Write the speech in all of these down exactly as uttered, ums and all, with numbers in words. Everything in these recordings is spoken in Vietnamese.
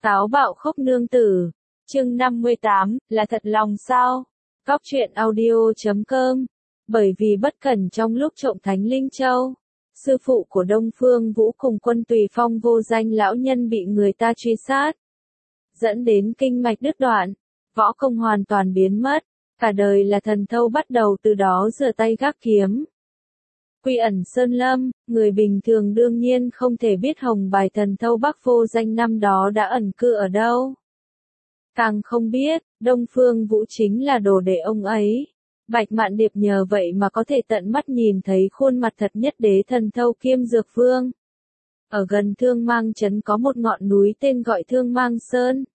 Táo bạo khốc nương tử. Chương năm mươi tám, là thật lòng sao? Góc truyện audio chấm com. Bởi vì bất cẩn trong lúc trộm Thánh Linh Châu, sư phụ của Đông Phương Vũ cùng Quân Tùy Phong vô danh lão nhân bị người ta truy sát, dẫn đến kinh mạch đứt đoạn, võ công hoàn toàn biến mất, cả đời là thần thâu bắt đầu từ đó giơ tay gác kiếm. Quy ẩn sơn lâm, người bình thường đương nhiên không thể biết hồng bài thần thâu Bắc vô danh năm đó đã ẩn cư ở đâu. Càng không biết, Đông Phương Vũ chính là đồ đệ ông ấy. Bạch Mạn Điệp nhờ vậy mà có thể tận mắt nhìn thấy khuôn mặt thật nhất đế thần thâu kiêm dược vương. Ở gần Thương Mang Trấn có một ngọn núi tên gọi Thương Mang Sơn.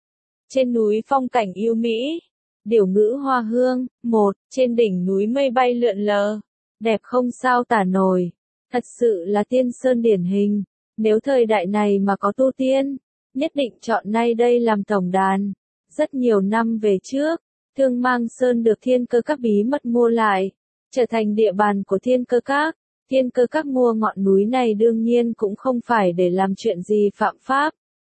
Trên núi phong cảnh yêu mỹ, điểu ngữ hoa hương, một, trên đỉnh núi mây bay lượn lờ, đẹp không sao tả nổi. Thật sự là tiên sơn điển hình, nếu thời đại này mà có tu tiên, nhất định chọn nay đây làm tổng đàn. Rất nhiều năm về trước, Thương Mang Sơn được Thiên Cơ Các bí mật mua lại, trở thành địa bàn của Thiên Cơ Các. Thiên Cơ Các mua ngọn núi này đương nhiên cũng không phải để làm chuyện gì phạm pháp.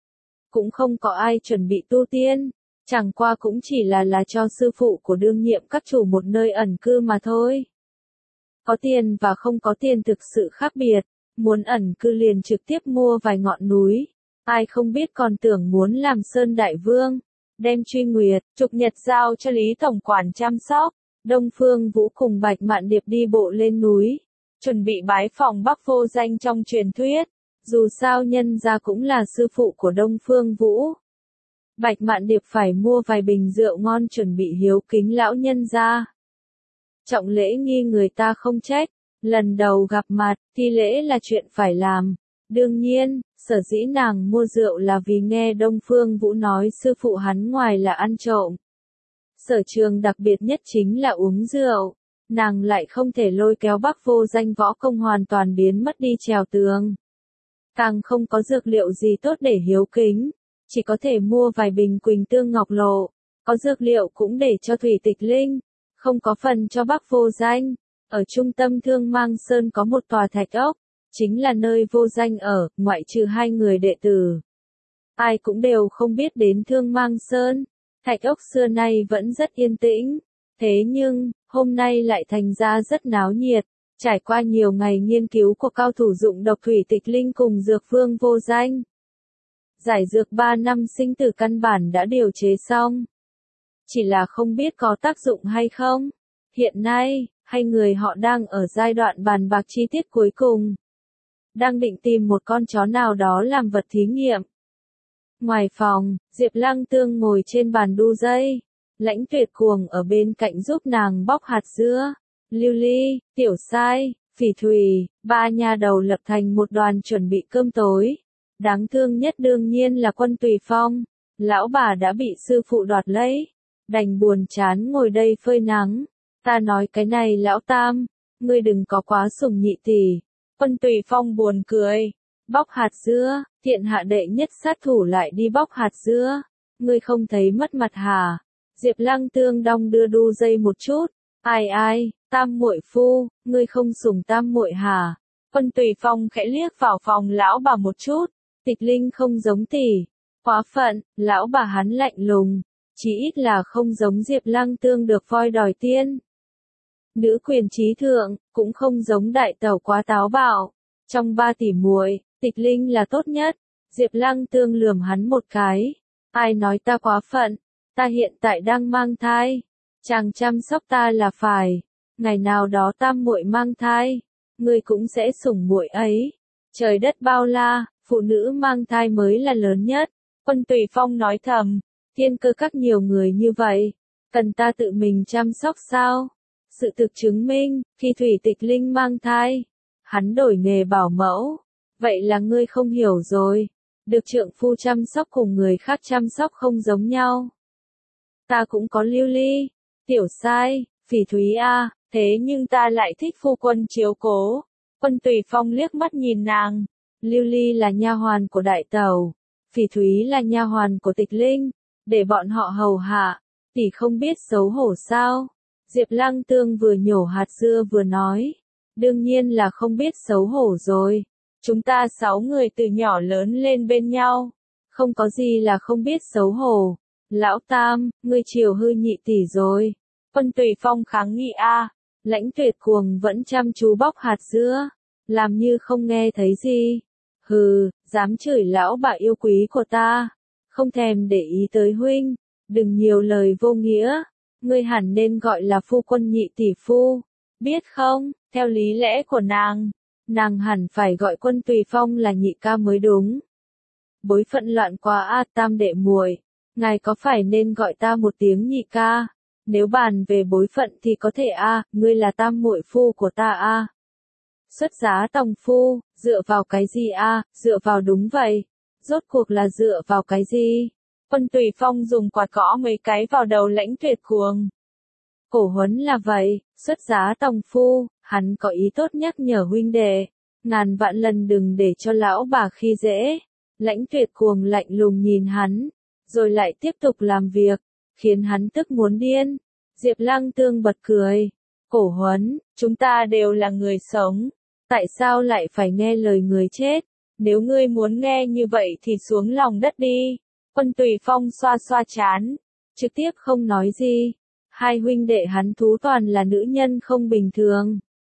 Cũng không có ai chuẩn bị tu tiên, chẳng qua cũng chỉ là là cho sư phụ của đương nhiệm các chủ một nơi ẩn cư mà thôi. Có tiền và không có tiền thực sự khác biệt, muốn ẩn cư liền trực tiếp mua vài ngọn núi, ai không biết còn tưởng muốn làm Sơn Đại Vương, đem Truy Nguyệt, Trục Nhật giao cho Lý Tổng Quản chăm sóc. Đông Phương Vũ cùng Bạch Mạn Điệp đi bộ lên núi, chuẩn bị bái phỏng Bắc vô danh trong truyền thuyết, dù sao nhân gia cũng là sư phụ của Đông Phương Vũ. Bạch Mạn Điệp phải mua vài bình rượu ngon chuẩn bị hiếu kính lão nhân gia. Trọng lễ nghi người ta không trách, lần đầu gặp mặt, thi lễ là chuyện phải làm. Đương nhiên, sở dĩ nàng mua rượu là vì nghe Đông Phương Vũ nói sư phụ hắn ngoài là ăn trộm, sở trường đặc biệt nhất chính là uống rượu. Nàng lại không thể lôi kéo Bắc vô danh võ công hoàn toàn biến mất đi trèo tường. Càng không có dược liệu gì tốt để hiếu kính, chỉ có thể mua vài bình Quỳnh Tương Ngọc Lộ, có dược liệu cũng để cho Thủy Tịch Linh, không có phần cho Bắc vô danh. Ở trung tâm Thương Mang Sơn có một tòa thạch ốc, chính là nơi vô danh ở, ngoại trừ hai người đệ tử. Ai cũng đều không biết đến Thương Mang Sơn, thạch ốc xưa nay vẫn rất yên tĩnh, thế nhưng, hôm nay lại thành ra rất náo nhiệt, trải qua nhiều ngày nghiên cứu của cao thủ dụng độc Thủy Tịch Linh cùng dược vương vô danh. Giải dược ba năm sinh tử căn bản đã điều chế xong. Chỉ là không biết có tác dụng hay không. Hiện nay, hai người họ đang ở giai đoạn bàn bạc chi tiết cuối cùng. Đang định tìm một con chó nào đó làm vật thí nghiệm. Ngoài phòng, Diệp Lăng Tương ngồi trên bàn đu dây. Lãnh Tuyệt Cuồng ở bên cạnh giúp nàng bóc hạt dưa. Lưu Ly, Tiểu Sai, Phỉ Thùy, ba nha đầu lập thành một đoàn chuẩn bị cơm tối. Đáng thương nhất đương nhiên là Quân Tùy Phong. Lão bà đã bị sư phụ đoạt lấy, đành buồn chán ngồi đây phơi nắng. Ta nói cái này lão tam, ngươi đừng có quá sủng nhị tỷ. Quân Tùy Phong buồn cười. Bóc hạt dưa, thiện hạ đệ nhất sát thủ lại đi bóc hạt dưa. Ngươi không thấy mất mặt hả? Diệp Lăng Tương đong đưa đu dây một chút. Ai ai, tam muội phu, ngươi không sủng tam muội hả? Quân Tùy Phong khẽ liếc vào phòng lão bà một chút. Tịch Linh không giống tỷ. Quá phận, lão bà hắn lạnh lùng. Chỉ ít là không giống Diệp Lăng Tương được voi đòi tiên. Nữ quyền trí thượng, cũng không giống đại tẩu quá táo bạo. Trong ba tỷ muội, Tịch Linh là tốt nhất. Diệp Lăng Tương lườm hắn một cái. Ai nói ta quá phận, ta hiện tại đang mang thai. Chàng chăm sóc ta là phải. Ngày nào đó tam muội mang thai, ngươi cũng sẽ sủng muội ấy. Trời đất bao la, phụ nữ mang thai mới là lớn nhất. Quân Tùy Phong nói thầm, Thiên Cơ Các nhiều người như vậy, cần ta tự mình chăm sóc sao? Sự thực chứng minh, khi Thủy Tịch Linh mang thai, hắn đổi nghề bảo mẫu. Vậy là ngươi không hiểu rồi, được trượng phu chăm sóc cùng người khác chăm sóc không giống nhau. Ta cũng có Lưu Ly, Tiểu Sai, Phỉ Thúy a, thế nhưng ta lại thích phu quân chiếu cố. Quân Tùy Phong liếc mắt nhìn nàng. Lưu Ly là nha hoàn của đại tẩu, Phỉ Thúy là nha hoàn của Tịch Linh, để bọn họ hầu hạ, tỷ không biết xấu hổ sao? Diệp Lăng Tương vừa nhổ hạt dưa vừa nói, đương nhiên là không biết xấu hổ rồi. Chúng ta sáu người từ nhỏ lớn lên bên nhau, Không có gì là không biết xấu hổ. Lão Tam, ngươi chiều hư nhị tỷ rồi. Quân Tùy Phong kháng nghị a. Lãnh Tuyệt cuồng vẫn chăm chú bóc hạt dưa, làm như không nghe thấy gì. Hừ, dám chửi lão bà yêu quý của ta, không thèm để ý tới huynh, đừng nhiều lời vô nghĩa, ngươi hẳn nên gọi là phu quân nhị tỷ phu, biết không, theo lý lẽ của nàng, nàng hẳn phải gọi Quân Tùy Phong là nhị ca mới đúng. Bối phận loạn quá a. Tam đệ muội, ngài có phải nên gọi ta một tiếng nhị ca? Nếu bàn về bối phận thì có thể a, ngươi là tam muội phu của ta a. Xuất giá tòng phu, dựa vào cái gì a? Dựa vào đúng vậy. Rốt cuộc là dựa vào cái gì? Quân Tùy Phong dùng quạt gõ mấy cái vào đầu Lãnh Tuyệt cuồng. Cổ huấn là vậy, xuất giá tòng phu, hắn có ý tốt nhắc nhở huynh đệ, ngàn vạn lần đừng để cho lão bà khi dễ. Lãnh Tuyệt cuồng lạnh lùng nhìn hắn, rồi lại tiếp tục làm việc, khiến hắn tức muốn điên. Diệp Lăng Tương bật cười. Cổ huấn, chúng ta đều là người sống, tại sao lại phải nghe lời người chết? Nếu ngươi muốn nghe như vậy thì xuống lòng đất đi. Quân Tùy Phong xoa xoa trán, trực tiếp không nói gì. Hai huynh đệ hắn thú toàn là nữ nhân không bình thường.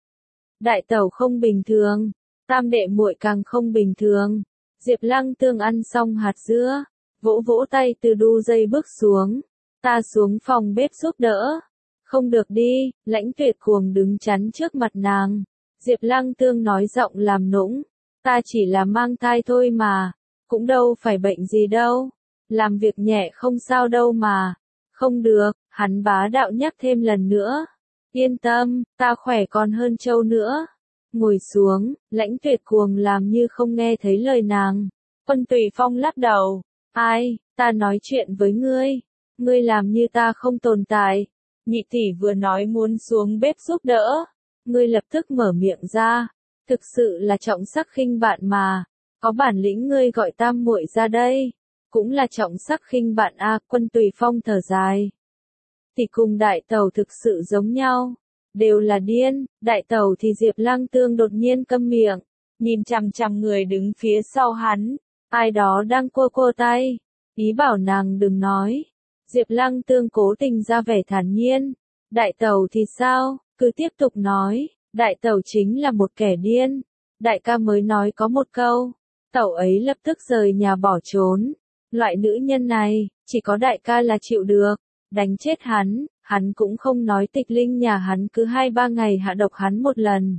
Đại tẩu không bình thường, tam đệ muội càng không bình thường. Diệp Lăng Tương ăn xong hạt dưa, vỗ vỗ tay từ đu dây bước xuống. Ta xuống phòng bếp giúp đỡ. Không được đi, Lãnh Tuyệt cuồng đứng chắn trước mặt nàng. Diệp Lăng Tương nói giọng làm nũng. Ta chỉ là mang thai thôi mà, cũng đâu phải bệnh gì đâu. Làm việc nhẹ không sao đâu mà. Không được, hắn bá đạo nhắc thêm lần nữa. Yên tâm, ta khỏe còn hơn trâu nữa. Ngồi xuống, Lãnh Tuyệt cuồng làm như không nghe thấy lời nàng. Quân Tùy Phong lắc đầu. Ai, ta nói chuyện với ngươi. Ngươi làm như ta không tồn tại. Nhị tỷ vừa nói muốn xuống bếp giúp đỡ. Ngươi lập tức mở miệng ra. Thực sự là trọng sắc khinh bạn mà. Có bản lĩnh ngươi gọi tam muội ra đây. Cũng là trọng sắc khinh bạn a. Quân Tùy Phong thở dài. Tỷ cùng đại tẩu thực sự giống nhau. Đều là điên. Đại tẩu thì Diệp Lăng Tương đột nhiên câm miệng. Nhìn chằm chằm người đứng phía sau hắn. Ai đó đang cua cua tay. Ý bảo nàng đừng nói. Diệp Lăng Tương cố tình ra vẻ thản nhiên. Đại tẩu thì sao? Cứ tiếp tục nói. Đại tẩu chính là một kẻ điên. Đại ca mới nói có một câu. Tẩu ấy lập tức rời nhà bỏ trốn. Loại nữ nhân này, chỉ có đại ca là chịu được. Đánh chết hắn, hắn cũng không nói Tịch Linh nhà hắn cứ hai ba ngày hạ độc hắn một lần.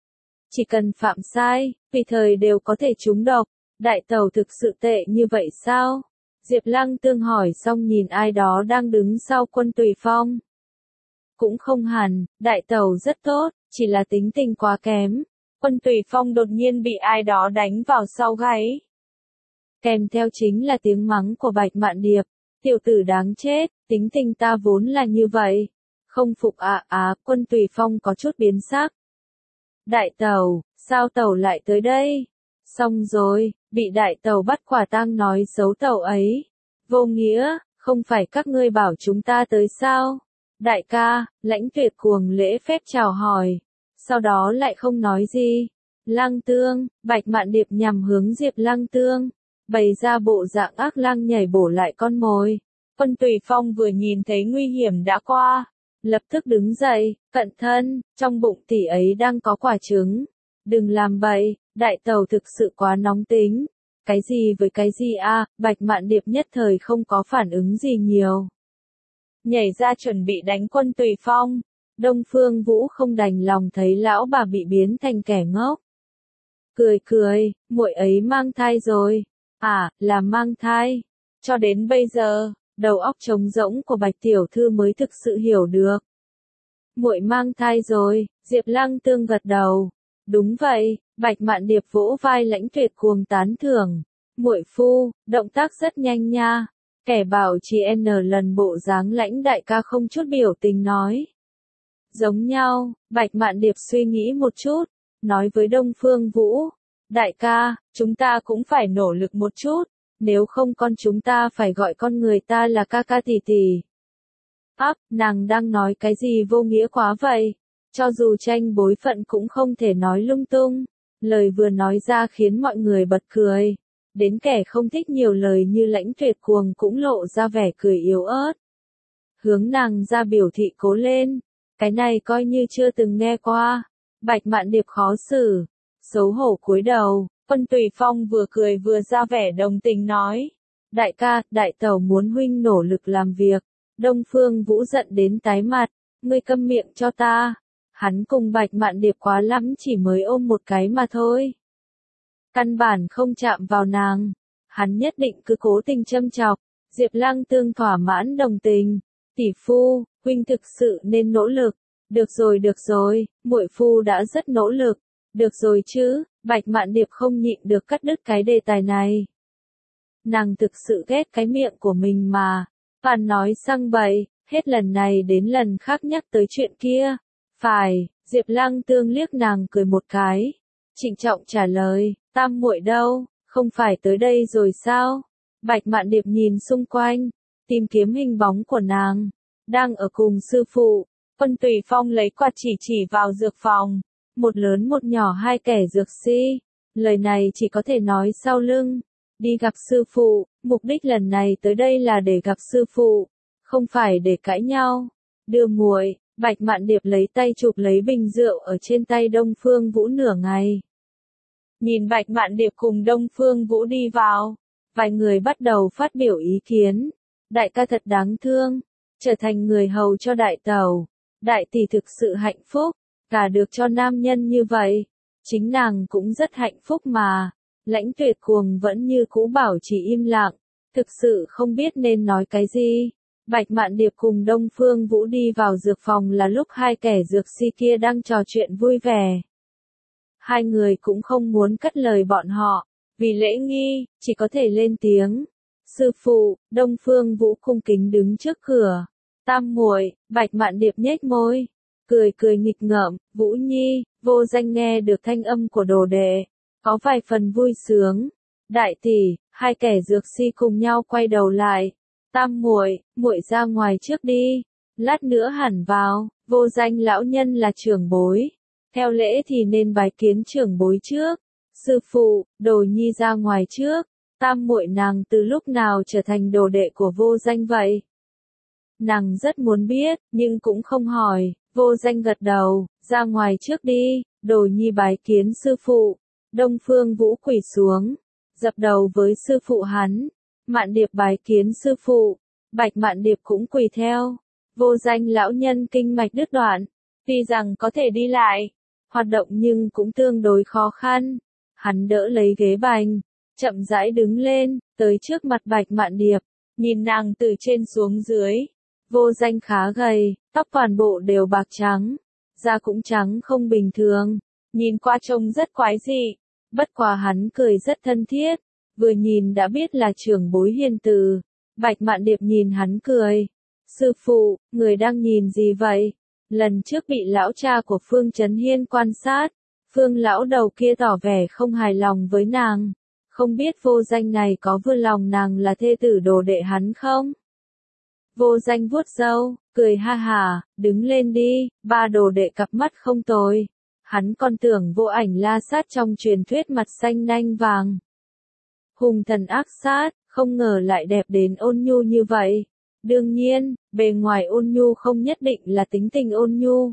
Chỉ cần phạm sai, tùy thời đều có thể trúng độc. Đại tẩu thực sự tệ như vậy sao? Diệp Lăng Tương hỏi xong nhìn ai đó đang đứng sau Quân Tùy Phong. Cũng không hẳn, đại tẩu rất tốt, chỉ là tính tình quá kém. Quân Tùy Phong đột nhiên bị ai đó đánh vào sau gáy. Kèm theo chính là tiếng mắng của Bạch Mạn Điệp. Tiểu tử đáng chết, tính tình ta vốn là như vậy. Không phục à à, Quân Tùy Phong có chút biến sắc. Đại tẩu, sao tẩu lại tới đây? Xong rồi, bị đại tẩu bắt quả tang nói xấu tẩu ấy. Vô nghĩa, không phải các ngươi bảo chúng ta tới sao? Đại ca, Lãnh Tuyệt cuồng lễ phép chào hỏi. Sau đó lại không nói gì. Lăng Tương, Bạch Mạn Điệp nhằm hướng Diệp Lăng Tương. Bày ra bộ dạng ác lang nhảy bổ lại con mồi. Quân Tùy Phong vừa nhìn thấy nguy hiểm đã qua. Lập tức đứng dậy, cẩn thân, trong bụng tỷ ấy đang có quả trứng. Đừng làm bậy, đại tẩu thực sự quá nóng tính. Cái gì với cái gì a? À, Bạch Mạn Điệp nhất thời không có phản ứng gì nhiều. Nhảy ra chuẩn bị đánh Quân Tùy Phong. Đông Phương Vũ không đành lòng thấy lão bà bị biến thành kẻ ngốc. Cười cười, muội ấy mang thai rồi. À, là mang thai. Cho đến bây giờ, đầu óc trống rỗng của Bạch tiểu thư mới thực sự hiểu được. Muội mang thai rồi, Diệp Lăng Tương gật đầu. Đúng vậy, Bạch Mạn Điệp vỗ vai Lãnh Tuyệt cuồng tán thưởng. Muội phu, động tác rất nhanh nha. Kẻ bảo chỉ n lần bộ dáng Lãnh đại ca không chút biểu tình nói. Giống nhau, Bạch Mạn Điệp suy nghĩ một chút, nói với Đông Phương Vũ. Đại ca, chúng ta cũng phải nỗ lực một chút, nếu không con chúng ta phải gọi con người ta là ca ca tỷ tỷ. Áp, nàng đang nói cái gì vô nghĩa quá vậy? Cho dù tranh bối phận cũng không thể nói lung tung. Lời vừa nói ra khiến mọi người bật cười. đến kẻ không thích nhiều lời như Lãnh Tuyệt Cuồng cũng lộ ra vẻ cười yếu ớt. Hướng nàng ra biểu thị cố lên, cái này coi như chưa từng nghe qua. Bạch Mạn Điệp khó xử, xấu hổ cúi đầu, Quân Tùy Phong vừa cười vừa ra vẻ đồng tình nói. Đại ca, đại tẩu muốn huynh nỗ lực làm việc. Đông Phương Vũ giận đến tái mặt, ngươi câm miệng cho ta. Hắn cùng Bạch Mạn Điệp quá lắm chỉ mới ôm một cái mà thôi. Căn bản không chạm vào nàng, hắn nhất định cứ cố tình châm chọc. Diệp Lăng Tương thỏa mãn đồng tình, tỷ phu, huynh thực sự nên nỗ lực. Được rồi được rồi, muội phu đã rất nỗ lực. Được rồi chứ, Bạch Mạn Điệp không nhịn được cắt đứt cái đề tài này. Nàng thực sự ghét cái miệng của mình mà. Phàn nói sang bậy, hết lần này đến lần khác nhắc tới chuyện kia. Phải, Diệp Lăng Tương liếc nàng cười một cái. Trịnh trọng trả lời, tam muội đâu, không phải tới đây rồi sao? Bạch Mạn Điệp nhìn xung quanh, tìm kiếm hình bóng của nàng. Đang ở cùng sư phụ. Quân Tùy Phong lấy quạt chỉ chỉ vào dược phòng. Một lớn một nhỏ hai kẻ dược sĩ. Lời này chỉ có thể nói sau lưng. Đi gặp sư phụ, mục đích lần này tới đây là để gặp sư phụ, không phải để cãi nhau. Đưa muội, Bạch Mạn Điệp lấy tay chụp lấy bình rượu ở trên tay Đông Phương Vũ nửa ngày. Nhìn Bạch Mạn Điệp cùng Đông Phương Vũ đi vào, vài người bắt đầu phát biểu ý kiến. Đại ca thật đáng thương, trở thành người hầu cho đại tẩu. Đại tỷ thực sự hạnh phúc, cả được cho nam nhân như vậy. Chính nàng cũng rất hạnh phúc mà. Lãnh Tuyệt Cuồng vẫn như cũ bảo chỉ im lặng, thực sự không biết nên nói cái gì. Bạch Mạn Điệp cùng Đông Phương Vũ đi vào dược phòng là lúc hai kẻ dược si kia đang trò chuyện vui vẻ. Hai người cũng không muốn cắt lời bọn họ, vì lễ nghi, chỉ có thể lên tiếng. Sư phụ, Đông Phương Vũ cung kính đứng trước cửa. Tam muội, Bạch Mạn Điệp nhếch môi, cười cười nghịch ngợm. Vũ Nhi, Vô Danh nghe được thanh âm của đồ đệ, có vài phần vui sướng. Đại tỷ, hai kẻ dược si cùng nhau quay đầu lại. Tam muội, muội ra ngoài trước đi, lát nữa hẳn vào. Vô Danh lão nhân là trưởng bối, theo lễ thì nên bái kiến trưởng bối trước. Sư phụ, Đồ Nhi ra ngoài trước. Tam muội nàng từ lúc nào trở thành đồ đệ của Vô Danh vậy? Nàng rất muốn biết, nhưng cũng không hỏi. Vô Danh gật đầu, ra ngoài trước đi. Đồ Nhi bái kiến sư phụ. Đông Phương Vũ quỳ xuống, dập đầu với sư phụ hắn. Mạn Điệp bái kiến sư phụ. Bạch Mạn Điệp cũng quỳ theo. Vô Danh lão nhân kinh mạch đứt đoạn, tuy rằng có thể đi lại, hoạt động nhưng cũng tương đối khó khăn. Hắn đỡ lấy ghế bành, chậm rãi đứng lên, tới trước mặt Bạch Mạn Điệp, nhìn nàng từ trên xuống dưới. Vô Danh khá gầy, tóc toàn bộ đều bạc trắng, da cũng trắng không bình thường, nhìn qua trông rất quái dị. Bất quá hắn cười rất thân thiết, vừa nhìn đã biết là trưởng bối hiền từ. Bạch Mạn Điệp nhìn hắn cười. Sư phụ, người đang nhìn gì vậy? Lần trước bị lão cha của Phương Chấn Hiên quan sát, Phương lão đầu kia tỏ vẻ không hài lòng với nàng. Không biết Vô Danh này có vừa lòng nàng là thê tử đồ đệ hắn không? Vô Danh vuốt râu, cười ha hà, đứng lên đi, ba đồ đệ cặp mắt không tồi. Hắn còn tưởng Vô Ảnh La Sát trong truyền thuyết mặt xanh nanh vàng. Hung thần ác sát, không ngờ lại đẹp đến ôn nhu như vậy. Đương nhiên, bề ngoài ôn nhu không nhất định là tính tình ôn nhu.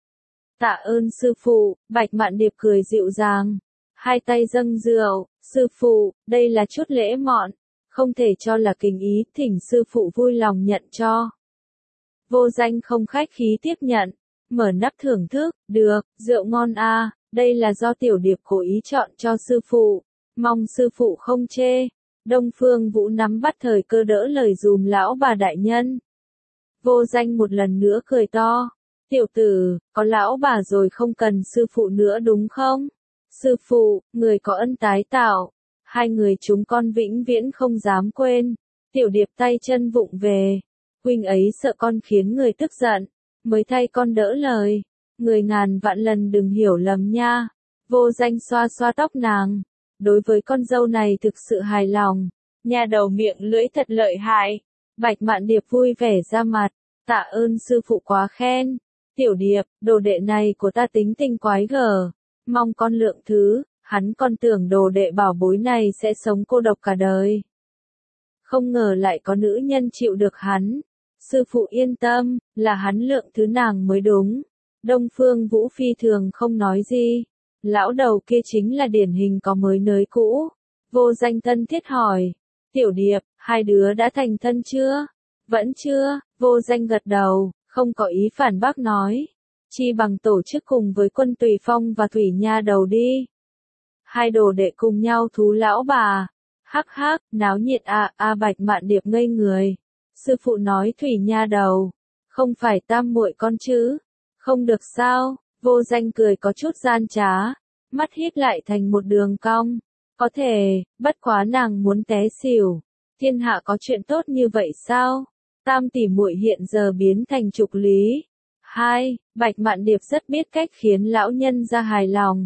Tạ ơn sư phụ, Bạch Mạn Điệp cười dịu dàng. Hai tay dâng rượu, sư phụ, đây là chút lễ mọn, không thể cho là kính ý, thỉnh sư phụ vui lòng nhận cho. Vô Danh không khách khí tiếp nhận, mở nắp thưởng thức, được, rượu ngon a, đây là do tiểu điệp cố ý chọn cho sư phụ, mong sư phụ không chê. Đông Phương Vũ nắm bắt thời cơ đỡ lời dùm lão bà đại nhân. Vô Danh một lần nữa cười to, tiểu tử, có lão bà rồi không cần sư phụ nữa đúng không? Sư phụ, người có ân tái tạo, hai người chúng con vĩnh viễn không dám quên. Tiểu điệp tay chân vụng về, huynh ấy sợ con khiến người tức giận, mới thay con đỡ lời, người ngàn vạn lần đừng hiểu lầm nha. Vô Danh xoa xoa tóc nàng, đối với con dâu này thực sự hài lòng, nhà đầu miệng lưỡi thật lợi hại. Bạch Mạn Điệp vui vẻ ra mặt, tạ ơn sư phụ quá khen. Tiểu điệp, đồ đệ này của ta tính tình quái gở, mong con lượng thứ. Hắn còn tưởng đồ đệ bảo bối này sẽ sống cô độc cả đời. Không ngờ lại có nữ nhân chịu được hắn. Sư phụ yên tâm, là hắn lượng thứ nàng mới đúng. Đông Phương Vũ phi thường không nói gì. Lão đầu kia chính là điển hình có mới nới cũ. Vô Danh thân thiết hỏi. Tiểu Điệp, hai đứa đã thành thân chưa? Vẫn chưa, Vô Danh gật đầu, không có ý phản bác nói. Chi bằng tổ chức cùng với Quân Tùy Phong và Thủy Nha Đầu đi. Hai đồ đệ cùng nhau thú lão bà. Hắc hắc, náo nhiệt à, a Bạch Mạn Điệp ngây người. Sư phụ nói Thủy Nha Đầu, không phải tam muội con chứ? Không được sao? Vô Danh cười có chút gian trá, mắt híp lại thành một đường cong. Có thể, bất quá nàng muốn té xỉu. Thiên hạ có chuyện tốt như vậy sao? Tam tỷ muội hiện giờ biến thành trục lý. Hai, Bạch Mạn Điệp rất biết cách khiến lão nhân ra hài lòng.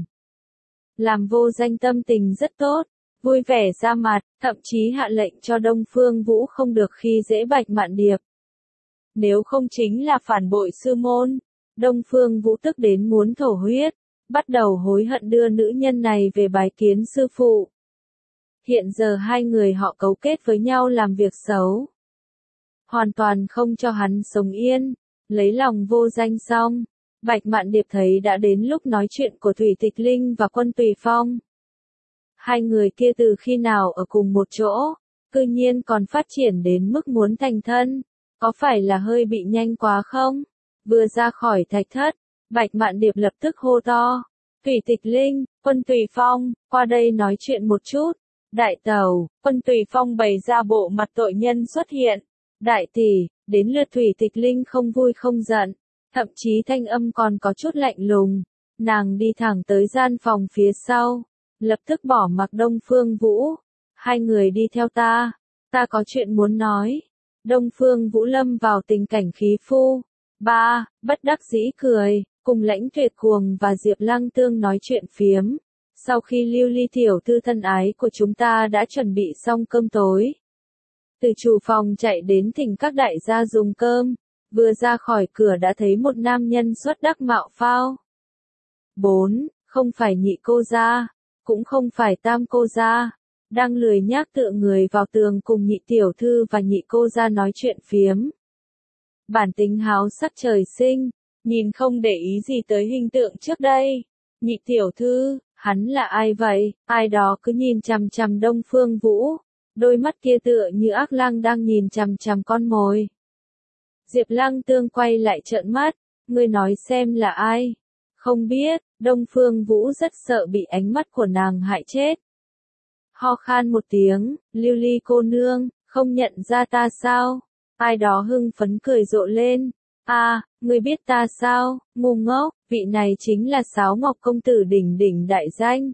Làm Vô Danh tâm tình rất tốt, vui vẻ ra mặt, thậm chí hạ lệnh cho Đông Phương Vũ không được khi dễ Bạch Mạn Điệp. Nếu không chính là phản bội sư môn. Đông Phương Vũ tức đến muốn thổ huyết, bắt đầu hối hận đưa nữ nhân này về bái kiến sư phụ. Hiện giờ hai người họ cấu kết với nhau làm việc xấu. Hoàn toàn không cho hắn sống yên, lấy lòng Vô Danh xong. Bạch Mạn Điệp thấy đã đến lúc nói chuyện của Thủy Tịch Linh và Quân Tùy Phong. Hai người kia từ khi nào ở cùng một chỗ, cư nhiên còn phát triển đến mức muốn thành thân, có phải là hơi bị nhanh quá không? Vừa ra khỏi thạch thất, Bạch Mạn Điệp lập tức hô to. Thủy Tịch Linh, Quân Tùy Phong, qua đây nói chuyện một chút. Đại tẩu, Quân Tùy Phong bày ra bộ mặt tội nhân xuất hiện. Đại tỷ, đến lượt Thủy Tịch Linh không vui không giận, thậm chí thanh âm còn có chút lạnh lùng. Nàng đi thẳng tới gian phòng phía sau, lập tức bỏ mặc Đông Phương Vũ. Hai người đi theo ta, ta có chuyện muốn nói. Đông Phương Vũ lâm vào tình cảnh khí phu. Ba, bất đắc dĩ cười, cùng Lãnh Tuyệt Cuồng và Diệp Lăng Tương nói chuyện phiếm. Sau khi Lưu Ly tiểu thư thân ái của chúng ta đã chuẩn bị xong cơm tối, từ chủ phòng chạy đến thỉnh các đại gia dùng cơm, vừa ra khỏi cửa đã thấy một nam nhân xuất đắc mạo phao. Bốn, không phải nhị cô gia, cũng không phải tam cô gia, đang lười nhác tựa người vào tường cùng nhị tiểu thư và nhị cô gia nói chuyện phiếm. Bản tính háo sắc trời sinh, nhìn không để ý gì tới hình tượng trước đây. Nhị tiểu thư, hắn là ai vậy? Ai đó cứ nhìn chằm chằm Đông Phương Vũ, đôi mắt kia tựa như ác lang đang nhìn chằm chằm con mồi. Diệp Lăng Tương quay lại trợn mắt, ngươi nói xem là ai? Không biết. Đông Phương Vũ rất sợ bị ánh mắt của nàng hại chết. Ho khan một tiếng, Lưu Ly cô nương, không nhận ra ta sao? Ai đó hưng phấn cười rộ lên. A, à, ngươi biết ta sao? Ngu ngốc, vị này chính là Sáo Ngọc công tử đỉnh đỉnh đại danh.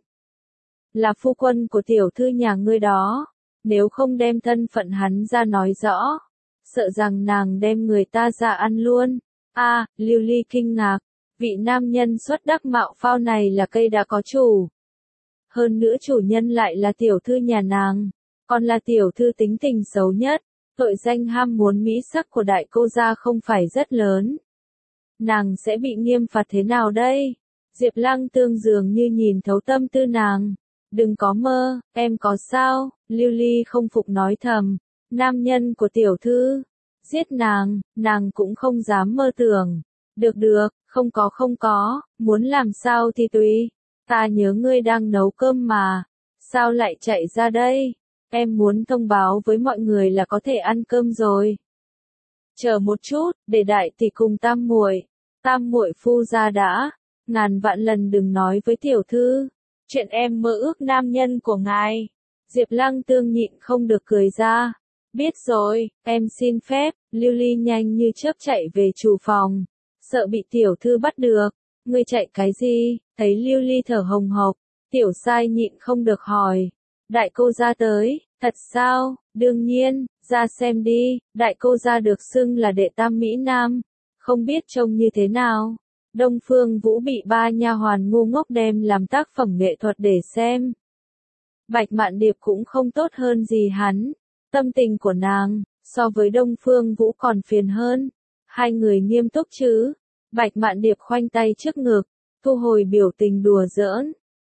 Là phu quân của tiểu thư nhà ngươi đó. Nếu không đem thân phận hắn ra nói rõ, sợ rằng nàng đem người ta ra ăn luôn. A, à, Lưu Ly kinh ngạc. Vị nam nhân xuất đắc mạo phao này là cây đã có chủ. Hơn nữa chủ nhân lại là tiểu thư nhà nàng, còn là tiểu thư tính tình xấu nhất. Tội danh ham muốn mỹ sắc của đại cô gia không phải rất lớn. Nàng sẽ bị nghiêm phạt thế nào đây? Diệp Lăng Tương dường như nhìn thấu tâm tư nàng. Đừng có mơ, em có sao? Lưu Ly không phục nói thầm. Nam nhân của tiểu thư, giết nàng, nàng cũng không dám mơ tưởng. Được được, không có không có, muốn làm sao thì tùy. Ta nhớ ngươi đang nấu cơm mà. Sao lại chạy ra đây? Em muốn thông báo với mọi người là có thể ăn cơm rồi. Chờ một chút, để đại tỷ cùng tam muội, tam muội phu ra đã. Ngàn vạn lần đừng nói với tiểu thư chuyện em mơ ước nam nhân của ngài. Diệp Lăng Tương nhịn không được cười ra. Biết rồi, em xin phép. Lưu Ly nhanh như chớp chạy về chủ phòng, sợ bị tiểu thư bắt được. Ngươi chạy cái gì? Thấy Lưu Ly thở hồng hộc, tiểu sai nhịn không được hỏi. Đại cô gia tới, thật sao? Đương nhiên, ra xem đi. Đại cô gia được xưng là đệ tam Mỹ Nam, không biết trông như thế nào. Đông Phương Vũ bị ba nha hoàn ngu ngốc đem làm tác phẩm nghệ thuật để xem. Bạch Mạn Điệp cũng không tốt hơn gì hắn. Tâm tình của nàng, so với Đông Phương Vũ còn phiền hơn. Hai người nghiêm túc chứ? Bạch Mạn Điệp khoanh tay trước ngực, thu hồi biểu tình đùa giỡn.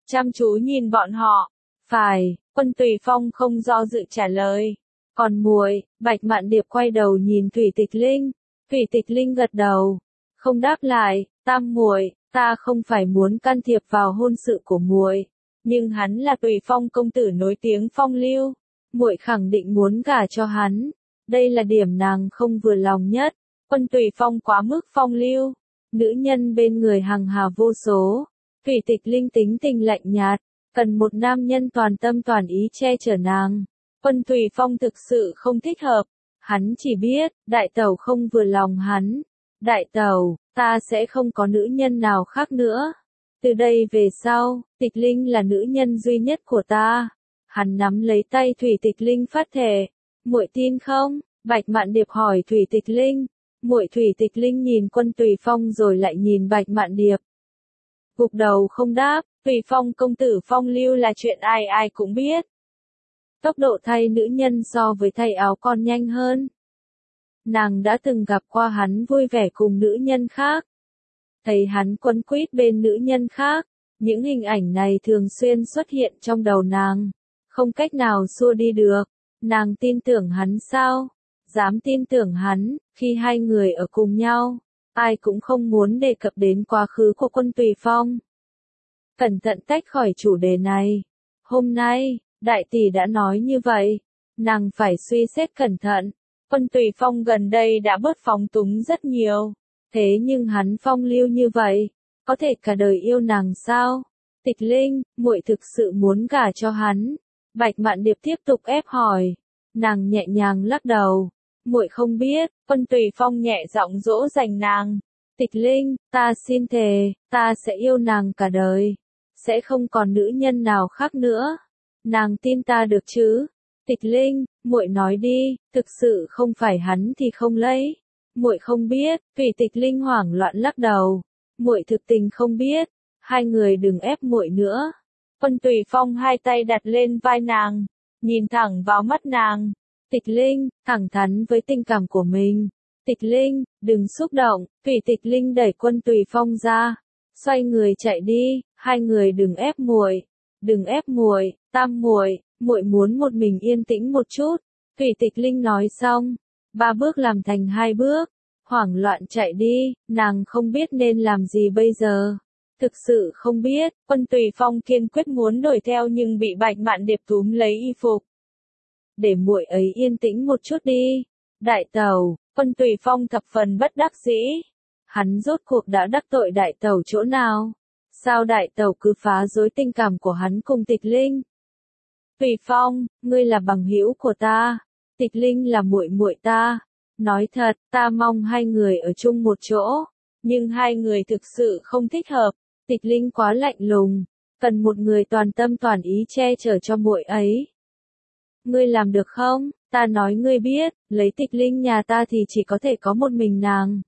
chăm chú nhìn bọn họ. Phải, Quân Tùy Phong không do dự trả lời. Còn muội, Bạch Mạn Điệp quay đầu nhìn Thủy Tịch Linh. Thủy Tịch Linh gật đầu, không đáp lại. Tam muội, ta không phải muốn can thiệp vào hôn sự của muội, nhưng hắn là Tùy Phong công tử nổi tiếng phong lưu, muội khẳng định muốn gả cho hắn. Đây là điểm nàng không vừa lòng nhất. Quân Tùy Phong quá mức phong lưu, nữ nhân bên người hằng hà vô số. Thủy Tịch Linh tính tình lạnh nhạt, cần một nam nhân toàn tâm toàn ý che chở nàng. Quân Tùy Phong thực sự không thích hợp. Hắn chỉ biết, đại tẩu không vừa lòng hắn. Đại tẩu, ta sẽ không có nữ nhân nào khác nữa. Từ đây về sau, Tịch Linh là nữ nhân duy nhất của ta. Hắn nắm lấy tay Thủy Tịch Linh phát thề. Muội tin không? Bạch Mạn Điệp hỏi Thủy Tịch Linh. Muội Thủy Tịch Linh nhìn Quân Tùy Phong rồi lại nhìn Bạch Mạn Điệp. Gục đầu không đáp. Tùy Phong công tử phong lưu là chuyện ai ai cũng biết. Tốc độ thay nữ nhân so với thay áo còn nhanh hơn. Nàng đã từng gặp qua hắn vui vẻ cùng nữ nhân khác. Thấy hắn quấn quýt bên nữ nhân khác. Những hình ảnh này thường xuyên xuất hiện trong đầu nàng. Không cách nào xua đi được. Nàng tin tưởng hắn sao? Dám tin tưởng hắn, khi hai người ở cùng nhau. Ai cũng không muốn đề cập đến quá khứ của Quân Tùy Phong. Cẩn thận tách khỏi chủ đề này. Hôm nay, đại tỷ đã nói như vậy. Nàng phải suy xét cẩn thận. Quân Tùy Phong gần đây đã bớt phóng túng rất nhiều. Thế nhưng hắn phong lưu như vậy, có thể cả đời yêu nàng sao? Tịch Linh, muội thực sự muốn gả cho hắn. Bạch Mạn Điệp tiếp tục ép hỏi. Nàng nhẹ nhàng lắc đầu. Muội không biết. Quân Tùy Phong nhẹ giọng dỗ dành nàng. Tịch Linh, ta xin thề, ta sẽ yêu nàng cả đời. Sẽ không còn nữ nhân nào khác nữa. Nàng tin ta được chứ? Tịch Linh, muội nói đi, thực sự không phải hắn thì không lấy. Muội không biết. Thủy Tịch Linh hoảng loạn lắc đầu. Muội thực tình không biết. Hai người đừng ép muội nữa. Quân Tùy Phong hai tay đặt lên vai nàng, nhìn thẳng vào mắt nàng. Tịch Linh, thẳng thắn với tình cảm của mình. Tịch Linh, đừng xúc động. Thủy Tịch Linh đẩy Quân Tùy Phong ra, xoay người chạy đi. Hai người đừng ép muội, đừng ép muội. Tam muội, muội muốn một mình yên tĩnh một chút. Thủy Tịch Linh nói xong, ba bước làm thành hai bước, hoảng loạn chạy đi. Nàng không biết nên làm gì bây giờ. Thực sự không biết. Quân Tùy Phong kiên quyết muốn đuổi theo nhưng bị Bạch Mạn Điệp túm lấy y phục. Để muội ấy yên tĩnh một chút đi. Đại tẩu. Quân Tùy Phong thập phần bất đắc dĩ. Hắn rốt cuộc đã đắc tội đại tẩu chỗ nào? Sao đại tẩu cứ phá rối tình cảm của hắn cùng Tịch Linh? Tùy Phong, ngươi là bằng hữu của ta. Tịch Linh là muội muội ta. Nói thật, ta mong hai người ở chung một chỗ. Nhưng hai người thực sự không thích hợp. Tịch Linh quá lạnh lùng, cần một người toàn tâm toàn ý che chở cho muội ấy. Ngươi làm được không? Ta nói ngươi biết, lấy Tịch Linh nhà ta thì chỉ có thể có một mình nàng.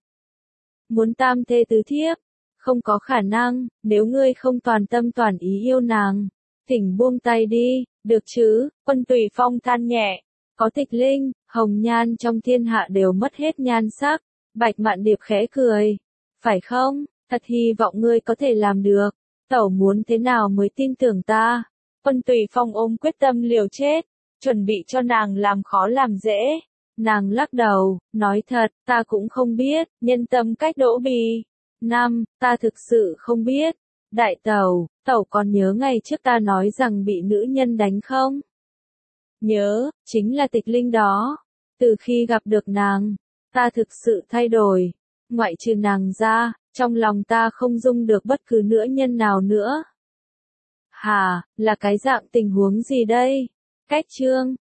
Muốn tam thê tứ thiếp, không có khả năng. Nếu ngươi không toàn tâm toàn ý yêu nàng, thỉnh buông tay đi, được chứ? Quân Tùy Phong than nhẹ. Có Tịch Linh, hồng nhan trong thiên hạ đều mất hết nhan sắc. Bạch Mạn Điệp khẽ cười. Phải không? Thật hy vọng ngươi có thể làm được. Tẩu muốn thế nào mới tin tưởng ta? Quân Tùy Phong ôm quyết tâm liều chết, chuẩn bị cho nàng làm khó làm dễ. Nàng lắc đầu, nói thật, ta cũng không biết. Nhân tâm cách Đỗ Bì. Năm, ta thực sự không biết. Đại tẩu, tẩu còn nhớ ngày trước ta nói rằng bị nữ nhân đánh không? Nhớ, chính là Tịch Linh đó. Từ khi gặp được nàng, ta thực sự thay đổi. Ngoại trừ nàng ra, trong lòng ta không dung được bất cứ nữ nhân nào nữa. Hà, là cái dạng tình huống gì đây? Cách chương